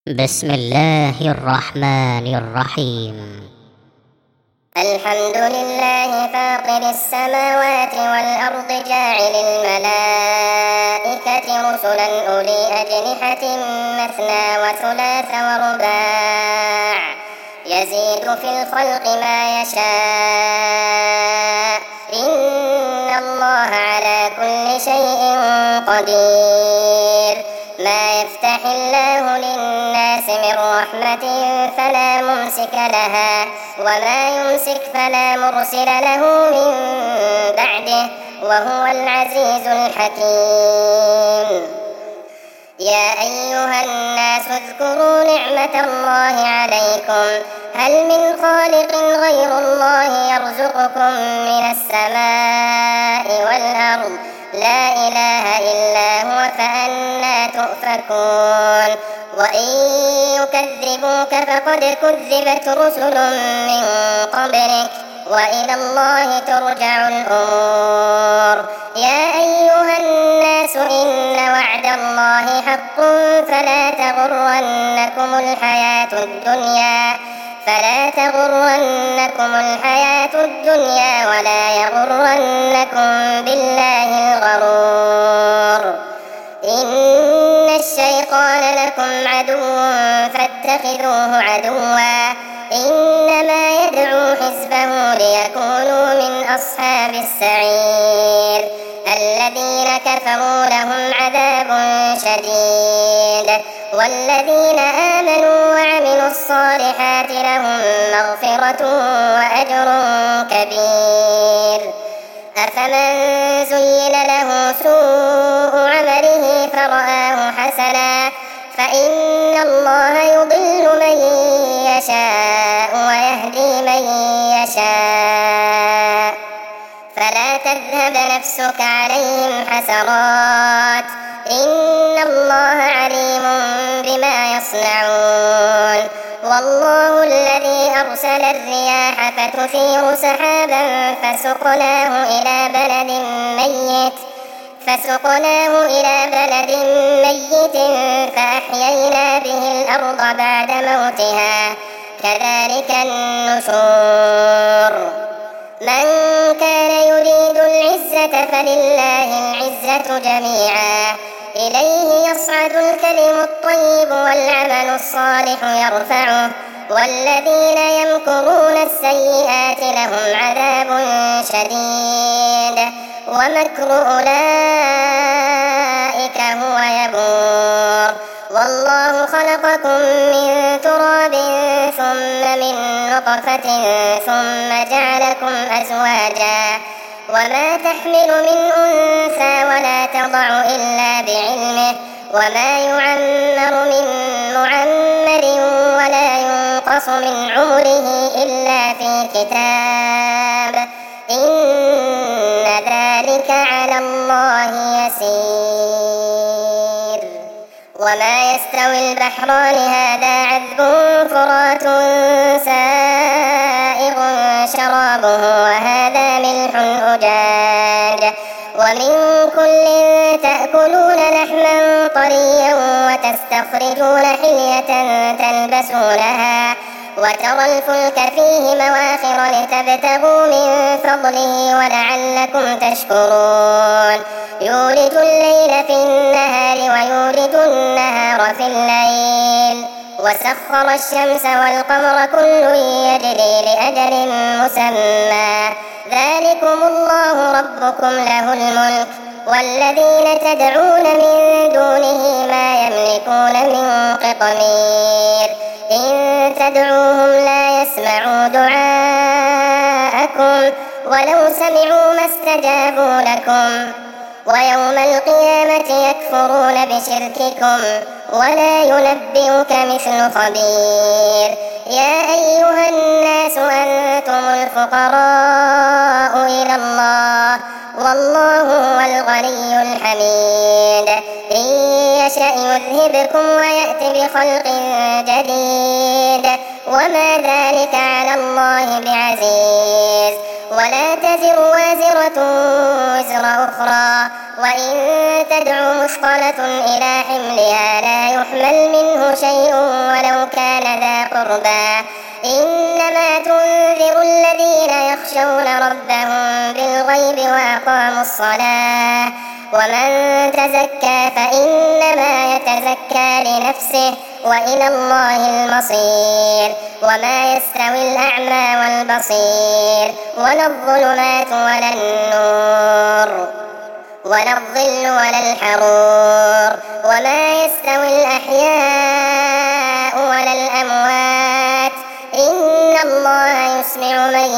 بسم الله الرحمن الرحيم. الحمد لله فاطر السماوات والأرض جاعل الملائكة رسلا أولي أجنحة مثنى وثلاث ورباع يزيد في الخلق ما يشاء إن الله على كل شيء قدير. ما يفتح الله للناس من رحمة فلا ممسك لها وما يمسك فلا مرسل له من بعده وهو العزيز الحكيم. يا أيها الناس اذكروا نعمة الله عليكم هل من خالق غير الله يرزقكم من السماء والأرض لا إله إلا هو فأنى تؤفكون. وإن يكذبوك فقد كذبت رسل من قبلك وإلى الله ترجع الأمور. يا أيها الناس إن وعد الله حق فلا تغرنكم الحياة الدنيا ولا يغرنكم بالله الغرور. إن الشيطان لكم عدو فاتخذوه عدوا إنما يدعو حزبه ليكونوا من أصحاب السعير. الذين كفروا لهم عذاب شديد والذين آمنوا وعملوا الصالحات لهم مغفرة وأجر كبير. أفمن زين له سوء عمله فرآه حسنا فإن الله يضل من يشاء ويهدي من يشاء فلا تذهب نفسك عليهم حسرات إن الله عليم بما يصنعون. والله الذي أرسل الرياح فتثير سحابا فسقناه إلى بلد ميت فأحيينا به الأرض بعد موتها كذلك النشور. من كان يريد العزة فلله العزة جميعا إليه يصعد الكلم الطيب والعمل الصالح يرفعه والذين يمكرون السيئات لهم عذاب شديد ومكر أولئك هو يبور. والله خلقكم من تراب ثم من نطفة ثم جعلكم أزواجا وما تحمل من أنثى ولا تضع إلا بعلمه وما يعمر من معمر ولا ينقص من عمره إلا في كتاب إن ذلك على الله يسير. وما يستوي البحران هذا عذب فرات سائغ شرابه وهذا ملح أجاج ومن كل تأكلون لحما طريا وتستخرجون حلية تلبسونها وترى الفلك فيه مواخر لتبتغوا من فضله ولعلكم تشكرون. يولج الليل في النهار ويولج النهار في الليل وسخر الشمس والقمر كل يجري لأجل مسمى ذلكم الله ربكم له الملك والذين تدعون من دونه ما يملكون من قطمير. إن تدعوهم لا يسمعوا دعاءكم ولو سمعوا ما استجابوا لكم ويوم القيامة يكفرون بشرككم ولا ينبئك مثل خبير. يا أيها الناس أنتم الفقراء إلى الله والله هو الغني الحميد. إن يشأ يذهبكم ويأتي بخلق جديد وما ذلك على الله بعزيز. ولا تزر وازرة وزر أخرى وإن تدع مثقلة إلى حملها لا يحمل منه شيء ولو كان ذا قربى إنما تنذر الذين يخشون ربهم بالغيب وأقاموا الصلاة ومن تزكى فإنما يتزكى لنفسه وإلى الله المصير وما يستوي الأعمى والبصير ولا الظلمات ولا النور ولا الظل ولا الحرور وما يستوي الأحياء ولا الأموات إن الله يسمع من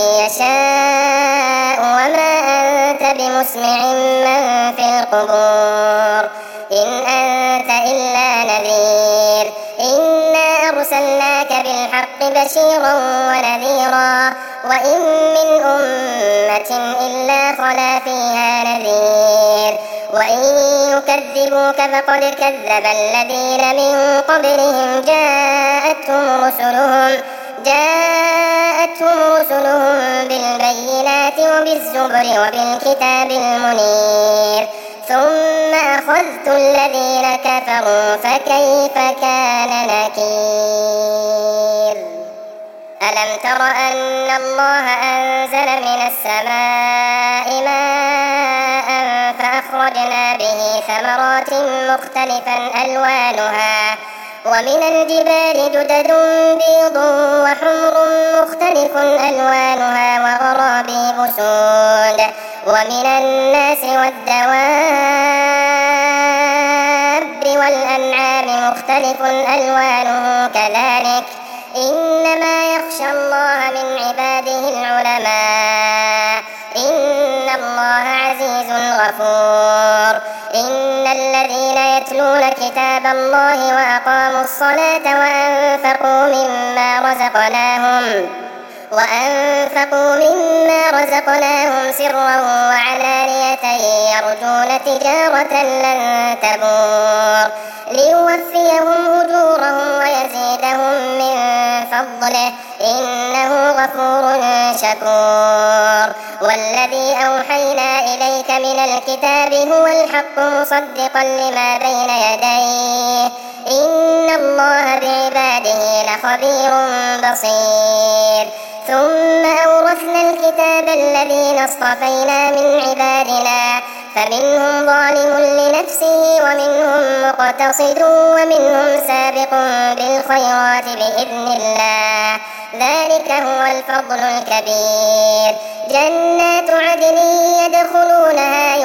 يشاء وما أنت بمسمع من في القبور إن أنت إلا نذير إنا أرسلناك بالحق بشيرا ونذيرا وإن من أمة إلا خلا فيها نذير وإن يكذبوك فقد كذب الذين من قبلهم جاءتهم رسلهم بالبينات وبالزبر وبالكتاب المنير ثم أخذت الذين كفروا فكيف كان نكير ألم تر أن الله أنزل من السماء ماء فأخرجنا به ثمرات مختلفا ألوانها ومن الجبال جدد بيض وحمر مختلف ألوانها وغرابيب سود ومن الناس والدواب والأنعام مختلف ألوانه كذلك إنما يخشى الله من عباده العلماء إن الله عزيز غفور إن الذين يتلون كتاب الله وأقاموا الصلاة وأنفقوا مما رزقناهم سرا وعلانية يرجون تجارة لن تبور ليوفيهم أجورهم ويزيدهم من فضله إنه غفور شكور والذي أوحينا إليك من الكتاب هو الحق مصدقا لما بين يديه إن الله بعباده لخبير بصير ثم أورثنا الكتاب الذين اصطفينا من عبادنا فمنهم ظالم لنفسه ومنهم مقتصد ومنهم سابق بالخيرات بإذن الله ذلك هو الفضل الكبير جنات عدن يدخلونها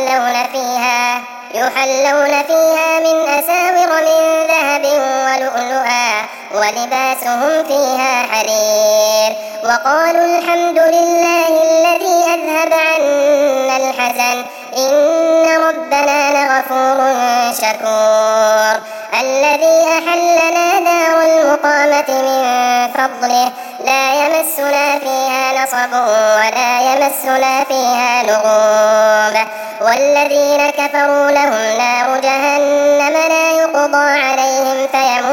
يحلون فيها من أساور من ذهب ولؤلؤا ولباسهم فيها حرير وقالوا الحمد لله الذي أذهب عنا الحزن إن ربنا لغفور شكور الذي أحلنا دار المقامة من فضله لا يمسنا فيها نصب ولا يمسنا فيها لغوب والذين كفروا لهم نار جهنم لا يقضى عليهم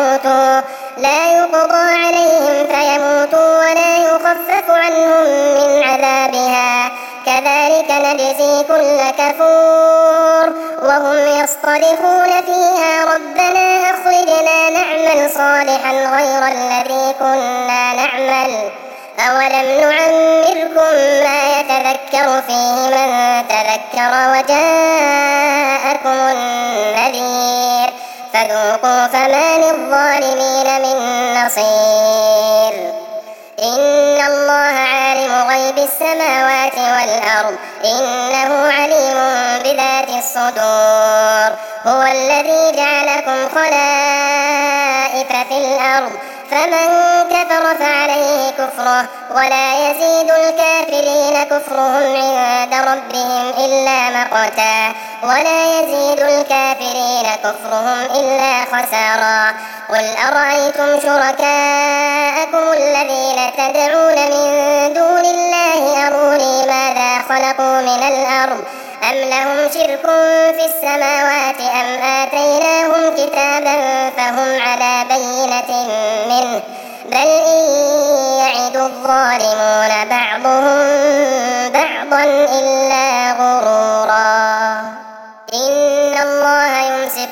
فيموتوا ولا يخفف عنهم من عذابها كذلك نجزي كل كفور وهم يصطرخون فيها ربنا أخرجنا نعمل صالحا غير الذي كنا نعمل أولم نعمركم ما يتذكر فيه من تذكر وجاءكم النذير فذوقوا فما للظالمين من نصير إن الله عالم غيب السماوات والأرض إنه عليم بذات الصدور هو الذي جعلكم خلائف في الأرض فمن كفر فعليه كفره ولا يزيد الكافرين كفرهم عند ربهم إلا مقتا ولا يزيد الكافرين كفرهم إلا خسارا قل أرأيتم شركاءكم الذين تدعون من دون الله أروني ماذا خلقوا من الأرض أم لهم شرك في السماوات أم آتيناهم كتابا فهم على بينة منه بل إن يعد الظالمون بعضهم بعضا إلا غرورا.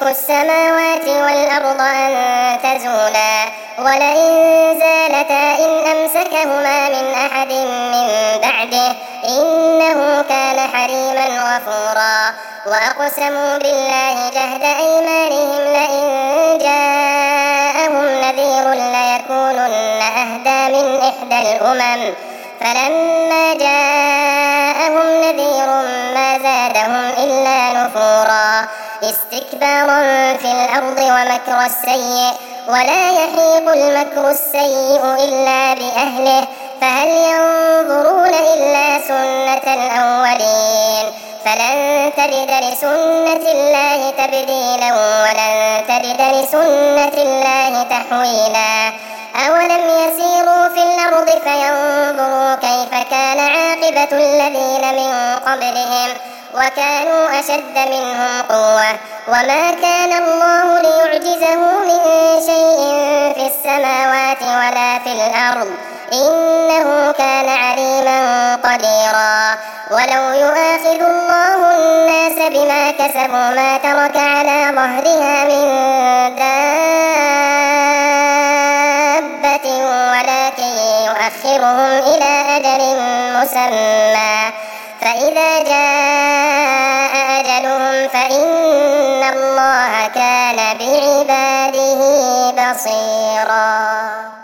ملك السماوات والأرض أن تزولا ولئن زالتا إن أمسكهما من أحد من بعده إنه كان حليما غفورا. وأقسموا بالله جهد أيمانهم لئن جاءهم نذير ليكونن أهدى من إحدى الأمم فلما جاءهم نذير ما زادهم إلا نفورا استكبارا في الأرض ومكر السيء ولا يحيق المكر السيء إلا بأهله فهل ينظرون إلا سنة الأولين فلن تجد لسنة الله تبديلا ولن تجد لسنة الله تحويلا. أولم يسيروا في الأرض فينظروا كيف كان عاقبة الذين من قبلهم وكانوا أشد منهم قوة وما كان الله ليعجزه من شيء في السماوات ولا في الأرض إنه كان عليما قديرا. ولو يؤاخذ الله الناس بما كسبوا ما ترك على ظهرها من دابة ولكن يؤخرهم إلى أجل مسمى فإذا جاء أجلهم فإن الله كان بعباده بصيرا.